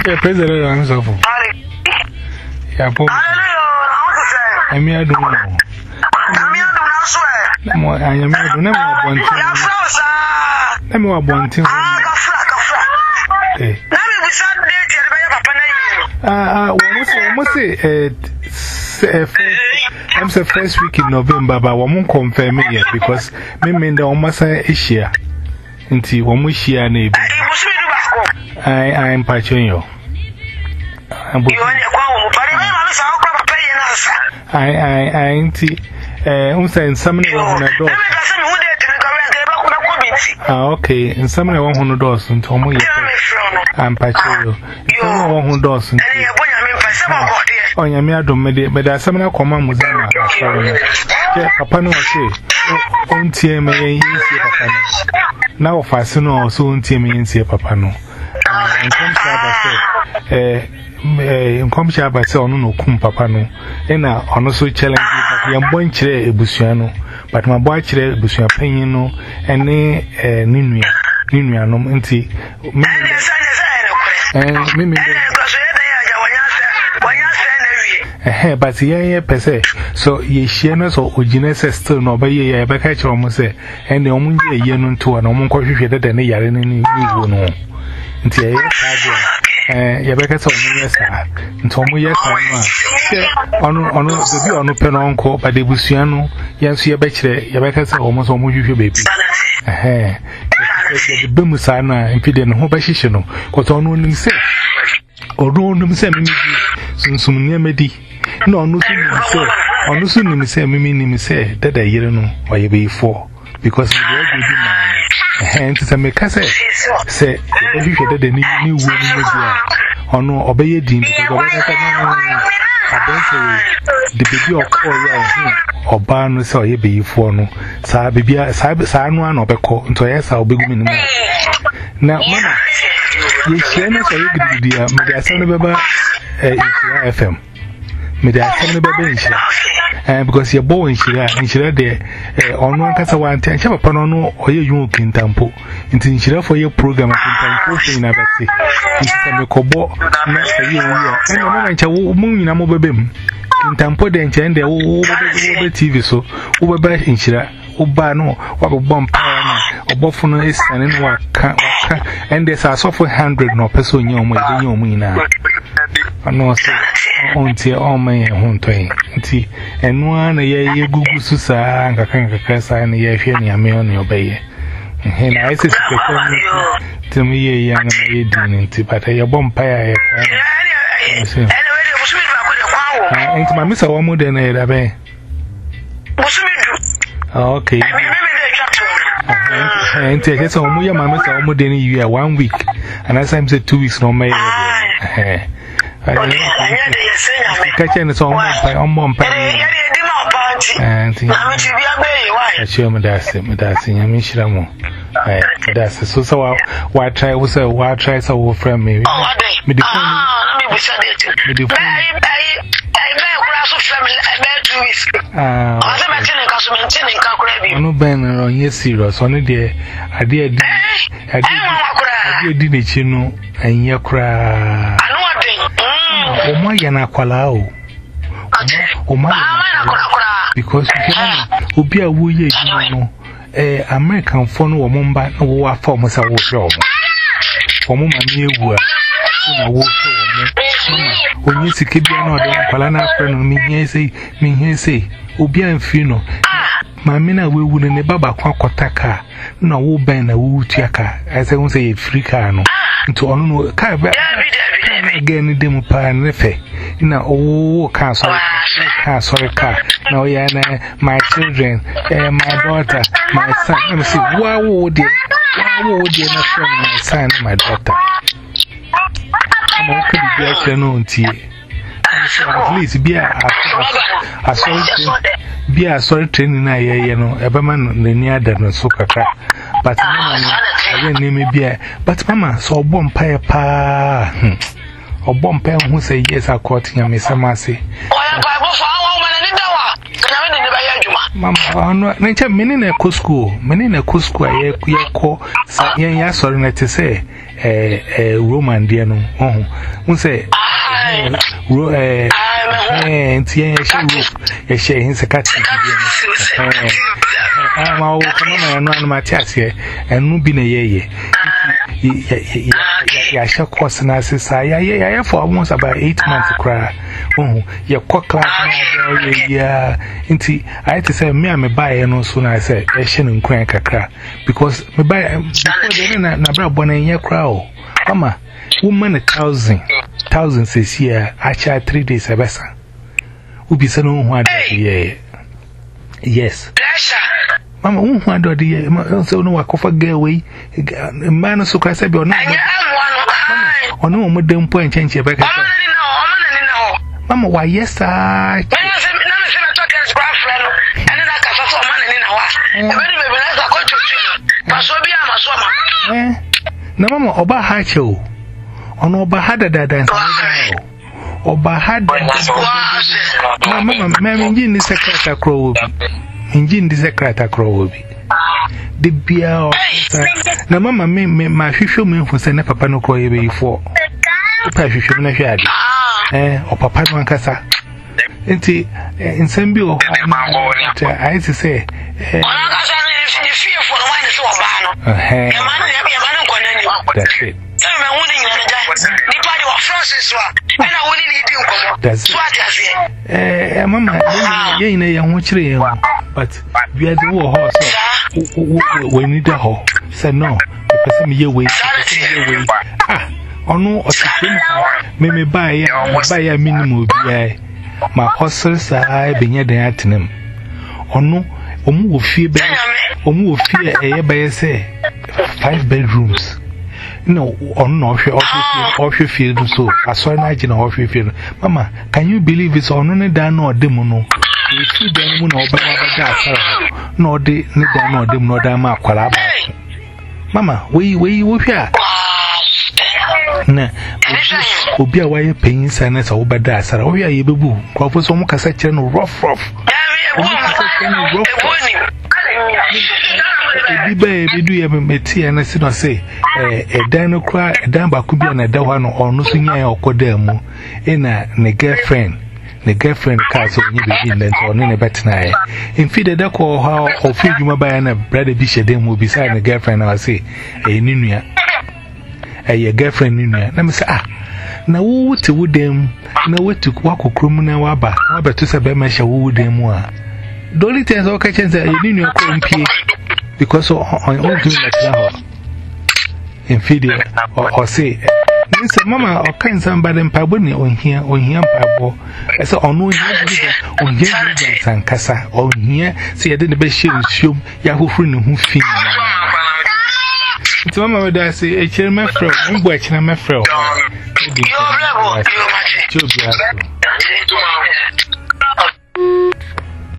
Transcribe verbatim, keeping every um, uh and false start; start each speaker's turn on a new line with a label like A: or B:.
A: Yeah, President answer for. Yeah, Bob. I mean, I don't know. I am I am I don't know one thing. Let me have one thing. Ah, almost say I'm the first week in November, but I won't confirm it yet because me mean the almost a year. Until one wish year, neighbor. I am patching you. I I I ain't uh saying somebody on a door. Ah, okay, and somebody one hundred dollars and Tomo. I'm patching you. Someone one hundred dollars. Oh, yeah, me, I don't make it, but there's some command with them. Papa no say, on T M A, now if I know so on T M A, say Papa no. And come Shabba say, eh, come Shabba say, no, cum Papa no. And I also challenge you, I'm going to a Busiano, but my boy Chile Busia Penino, and eh, Ninuia, Ninuia, no, anti. And Mimi. Eh, but yeah, per se. So ye shares or Uginess still no by ye, but catch almost say, and the only year to an almost coffee than a yard in any no. Until ye, Yabaka told me yes, and told me yes, on on the view on the pen uncle, but the Busiano, yes, your bachelor, Yabaka almost almost you baby. Eh, the Bimusana and Pidian Hobashino, got on one himself. Or don't himself, some near Medi. No, no, so, or no sooner me say, me say, that I hear no, why you be for, because the world will be mine. Hence, I make us say, say, if you had a new woman, or no, obey a dean, because I don't say the baby of all or barn, so you be for no, Sabi, San one or Beco, and so yes, I'll be women. Now, Mama, you share us a little dear, my son of a F M. Me da come be bench eh because your boy in shira in shira there eh on one kasa one ten chapa pano no oye yun kintampo nti shira for your program kintampo so ina bati nti me kobo na ayi wo e no na ncha wo mu nyina mo bebem kintampo de ncha ende wo wo be T V so wo be in shira wo ba no wa be bomb power na obofo no esane no waka waka and there's a soft one hundred no person nyo mo e nyo mo nyina ano so onti all my hontoy nti enwa na ye gugu susa nkaka nkaka sa na ye hwe ne ame on obeye he na ise sekeko tumi ye ya na ye din nti pata ye bompa ya ye ka ah nti ma misa wo mu de na ye da be ah okay nti e se wo mu ye ma misa wo mu de ni year one week and as I'm say two weeks no me eh catching the song on one penny. And I show me that's it, that's in Yamishamo. That's so. So, why try was a why try so friend me? Me the phone. No banner on yes, serious. Only there, I did, I did, I did it, you know, and you cry. Oma yana kwala o Oma because you know obi a wo ye edwuma no eh American phone wo momba na wo afa mo sa wo hwe o wo mo ma ni ewu a na wo hwe o mo onye sike bia na ode kwala na afre no mi hie sei mi hie sei obi amfi no ma me na wewu ne baba kwa kotaka na wo ben na wo tuaka ase won say Africa no nto ono no ka ba again dem pa nefe na owo ka so ka sorry ka na o ya na my children eh, my daughter my son let me see wow wo de wow wo de na from my son my daughter mo ko bi ya no ntie at least be a a sorry be a sorry training na ye ye no ebe ma no ni ada no so kakra but mama no I name be but mama so obom pa pa obom pa hu say yes akoti nya me samase oya pa bo fa wo ma ni dawa kana me ni ba ya djuma Mama, no, nature meaning a co school, meaning a co school, a call, Yan sorry, not to say, a Roman dear no. Oh, who say, eh, and Tian, a share in Sakati. I'm all coming on my chest here, and no be a ye. I shall cost an assist. I for almost about eight months to cry. Oh, your cock class, yeah. Inti, I had to say, me, I'm a buyer, no sooner I said, a shin and crank a crack. Because me buy before they didn't have one in your crowd. Mama, woman a thousand, thousands this year, I tried three days a vessel. Who be so one day? Yes. Mama, who wanted the year, so no, I could forget away. A man so crass, I be on or no, Madame Point change your back. Mama, why, yes, I. No, Mamma, Oba Hacho. On Oba had a dad. Oba had Mamma, Mammy, in the secret crow. Engine the secret crow. The beer. Now, Mamma, my future man for sending Papa no call before. Papa, you should not have eh, or Papa no Casa. Inti, in some bill, I to say, eh, that's it. That's it. Eh, Mamma, you ain't a young tree, but we are the war horse. We need a hoe. Said no, because me away. Ah, or no, or me buy a minimum. My horses are being at the atom. Or no, or move fear, or move fear a by say five bedrooms. No, or no, off your field so. I saw an agent off your field. Mamma, can you believe it's on only down or demono? You see the moon or bad, nor the neither nor them nor damn aqualaba. Mamma, we we will hear. Na, obi a why paying silence or bad as or we are able to go for some cassette and rough rough. Baby, do you ever meet and I said, I say, a dino cry, a damn bakubi and a dawan or no singer or codemo in a girlfriend. The girlfriend castle you begin then or any better night. In feed the duck or how or feed you by and a brother dish a demo beside the girlfriend, I say, a ninia. A girlfriend ninia. Let me say, ah, now what to wood them, now what to walk with criminal wabba, wabba to say, Mesha wood them more. Dolly tells all kitchens that you knew your because on all doing that now. In feed or say, Mister Mamma or can somebody in Pabuni on here on here, Pabo. I saw on no on here and Casa on here. See, I didn't be sure show Yahoo friend who feel. It's Mamma would I say, a chairman from one watch and my friend.